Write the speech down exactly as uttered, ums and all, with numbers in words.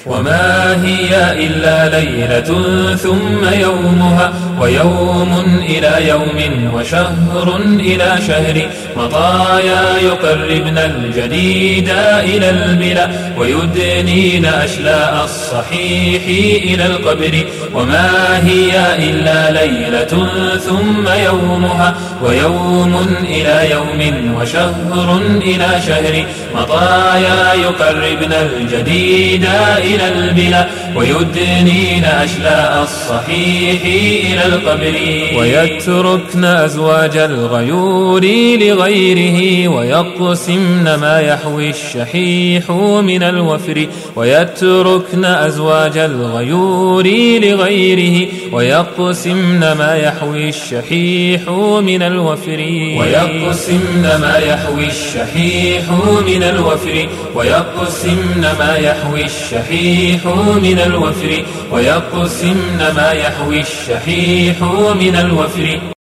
وما هي إلا ليلة ثم يومها، ويوم إلى يوم وشهر إلى شهر، مطايا يقربن الجديد إلى البلا، ويدنين أشلاء الصحيح إلى القبر. وما هي إلا ليلة ثم يومها، ويوم إلى يوم وشهر إلى شهر، مطايا يقربن الجديد إلى البلا، ويدنين أشلاء الصحيح إلى القبر. ويتركن أزواج الغيور لغيره، ويقسمن ما يحوي الشحيح من الوفر. ويتركن أزواج الغيور لغيره، ويقسمن ما يحوي الشحيح من الوفر. ويقسمن ما يحوي الشحيح من الوفر. ويقسمن ما يحوي الشحيح من الوفر. ويقسمن ما يحوي الشحيح من الوفر.